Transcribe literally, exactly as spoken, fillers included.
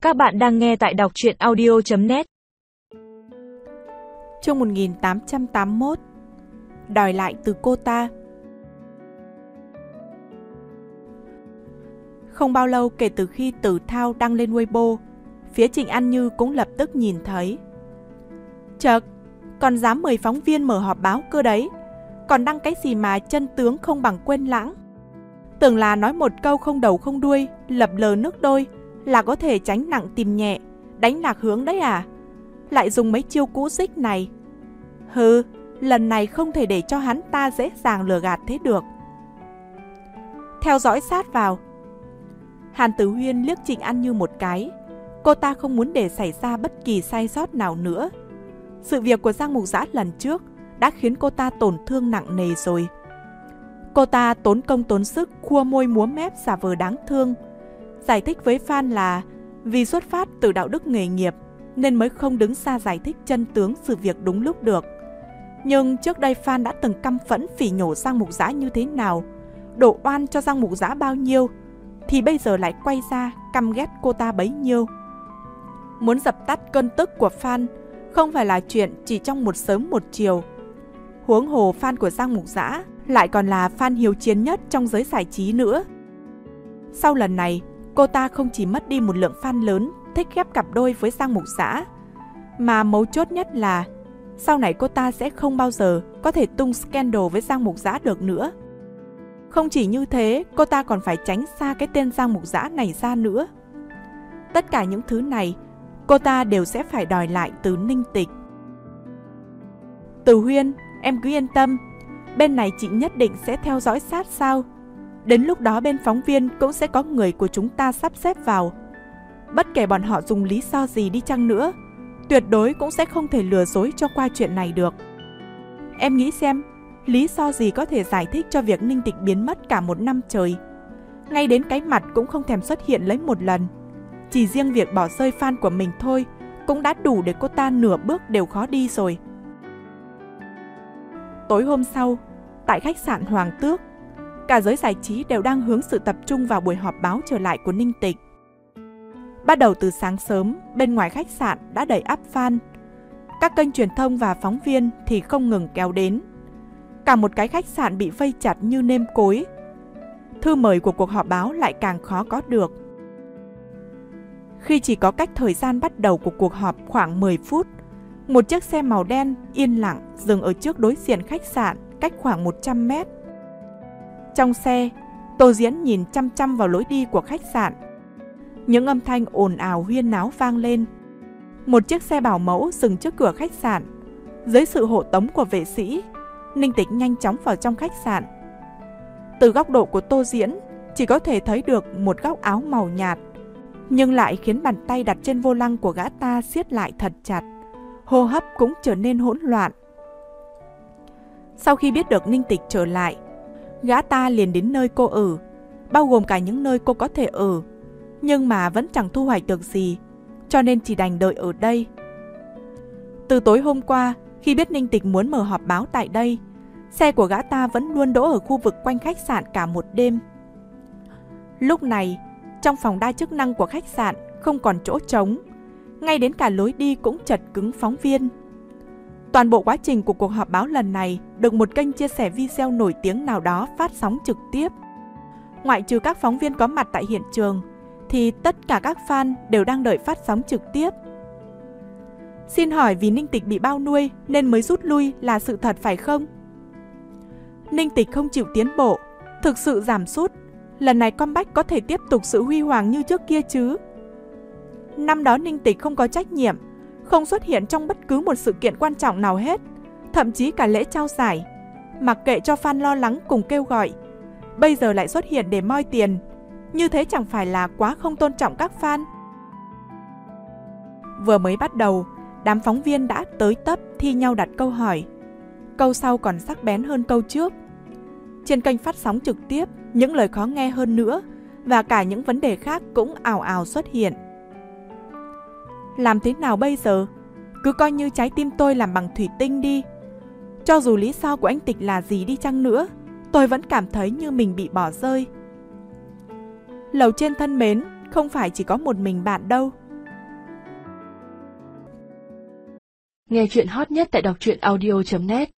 Các bạn đang nghe tại đọc truyện audio chấm net. Chương một nghìn tám trăm tám mươi mốt. Đòi lại từ cô ta. Không bao lâu kể từ khi Tử Thao đăng lên Weibo, phía Trịnh An Như cũng lập tức nhìn thấy. Chợt, còn dám mời phóng viên mở họp báo cơ đấy, còn đăng cái gì mà chân tướng không bằng quên lãng. Tưởng là nói một câu không đầu không đuôi, lập lờ nước đôi là có thể tránh nặng tìm nhẹ, đánh lạc hướng đấy à? Lại dùng mấy chiêu cũ dích này. Hừ, lần này không thể để cho hắn ta dễ dàng lừa gạt thế được. Theo dõi sát vào. Hàn Tử Huyên liếc Trịnh An Như một cái. Cô ta không muốn để xảy ra bất kỳ sai sót nào nữa. Sự việc của Giang Mục Dã lần trước đã khiến cô ta tổn thương nặng nề rồi. Cô ta tốn công tốn sức khua môi múa mép giả vờ đáng thương, giải thích với fan là vì xuất phát từ đạo đức nghề nghiệp nên mới không đứng ra giải thích chân tướng sự việc đúng lúc được. Nhưng trước đây fan đã từng căm phẫn phỉ nhổ Giang Mục Dã như thế nào, đổ oan cho Giang Mục Dã bao nhiêu, thì bây giờ lại quay ra căm ghét cô ta bấy nhiêu. Muốn dập tắt cơn tức của fan không phải là chuyện chỉ trong một sớm một chiều. Huống hồ fan của Giang Mục Dã lại còn là fan hiếu chiến nhất trong giới giải trí nữa. Sau lần này, cô ta không chỉ mất đi một lượng fan lớn thích ghép cặp đôi với Giang Mục Dã, mà mấu chốt nhất là sau này cô ta sẽ không bao giờ có thể tung scandal với Giang Mục Dã được nữa. Không chỉ như thế, cô ta còn phải tránh xa cái tên Giang Mục Dã này ra nữa. Tất cả những thứ này, cô ta đều sẽ phải đòi lại từ Ninh Tịch. Tử Huyên, em cứ yên tâm, bên này chị nhất định sẽ theo dõi sát sao. Đến lúc đó bên phóng viên cũng sẽ có người của chúng ta sắp xếp vào. Bất kể bọn họ dùng lý do gì đi chăng nữa, tuyệt đối cũng sẽ không thể lừa dối cho qua chuyện này được. Em nghĩ xem, lý do gì có thể giải thích cho việc Ninh Tịch biến mất cả một năm trời. Ngay đến cái mặt cũng không thèm xuất hiện lấy một lần. Chỉ riêng việc bỏ rơi fan của mình thôi cũng đã đủ để cô ta nửa bước đều khó đi rồi. Tối hôm sau, tại khách sạn Hoàng Tước, cả giới giải trí đều đang hướng sự tập trung vào buổi họp báo trở lại của Ninh Tịch. Bắt đầu từ sáng sớm, bên ngoài khách sạn đã đầy ắp fan. Các kênh truyền thông và phóng viên thì không ngừng kéo đến. Cả một cái khách sạn bị vây chặt như nêm cối. Thư mời của cuộc họp báo lại càng khó có được. Khi chỉ có cách thời gian bắt đầu của cuộc họp khoảng mười phút, một chiếc xe màu đen yên lặng dừng ở trước đối diện khách sạn cách khoảng một trăm mét. Trong xe, Tô Diễn nhìn chăm chăm vào lối đi của khách sạn. Những âm thanh ồn ào huyên náo vang lên. Một chiếc xe bảo mẫu dừng trước cửa khách sạn. Dưới sự hộ tống của vệ sĩ, Ninh Tịch nhanh chóng vào trong khách sạn. Từ góc độ của Tô Diễn, chỉ có thể thấy được một góc áo màu nhạt, nhưng lại khiến bàn tay đặt trên vô lăng của gã ta siết lại thật chặt. Hô hấp cũng trở nên hỗn loạn. Sau khi biết được Ninh Tịch trở lại, gã ta liền đến nơi cô ở, bao gồm cả những nơi cô có thể ở, nhưng mà vẫn chẳng thu hoạch được gì, cho nên chỉ đành đợi ở đây. Từ tối hôm qua, khi biết Ninh Tịch muốn mở họp báo tại đây, xe của gã ta vẫn luôn đỗ ở khu vực quanh khách sạn cả một đêm. Lúc này, trong phòng đa chức năng của khách sạn không còn chỗ trống, ngay đến cả lối đi cũng chật cứng phóng viên. Toàn bộ quá trình của cuộc họp báo lần này được một kênh chia sẻ video nổi tiếng nào đó phát sóng trực tiếp. Ngoại trừ các phóng viên có mặt tại hiện trường, thì tất cả các fan đều đang đợi phát sóng trực tiếp. Xin hỏi vì Ninh Tịch bị bao nuôi nên mới rút lui là sự thật phải không? Ninh Tịch không chịu tiến bộ, thực sự giảm sút. Lần này comeback có thể tiếp tục sự huy hoàng như trước kia chứ? Năm đó Ninh Tịch không có trách nhiệm, không xuất hiện trong bất cứ một sự kiện quan trọng nào hết, thậm chí cả lễ trao giải, mặc kệ cho fan lo lắng cùng kêu gọi. Bây giờ lại xuất hiện để moi tiền, như thế chẳng phải là quá không tôn trọng các fan? Vừa mới bắt đầu, đám phóng viên đã tới tấp thi nhau đặt câu hỏi. Câu sau còn sắc bén hơn câu trước. Trên kênh phát sóng trực tiếp, những lời khó nghe hơn nữa và cả những vấn đề khác cũng ào ào xuất hiện. Làm thế nào bây giờ? Cứ coi như trái tim tôi làm bằng thủy tinh đi. Cho dù lý do của anh Tịch là gì đi chăng nữa, tôi vẫn cảm thấy như mình bị bỏ rơi. Lầu trên thân mến, không phải chỉ có một mình bạn đâu. Nghe chuyện hot nhất tại đọc truyện audio chấm net.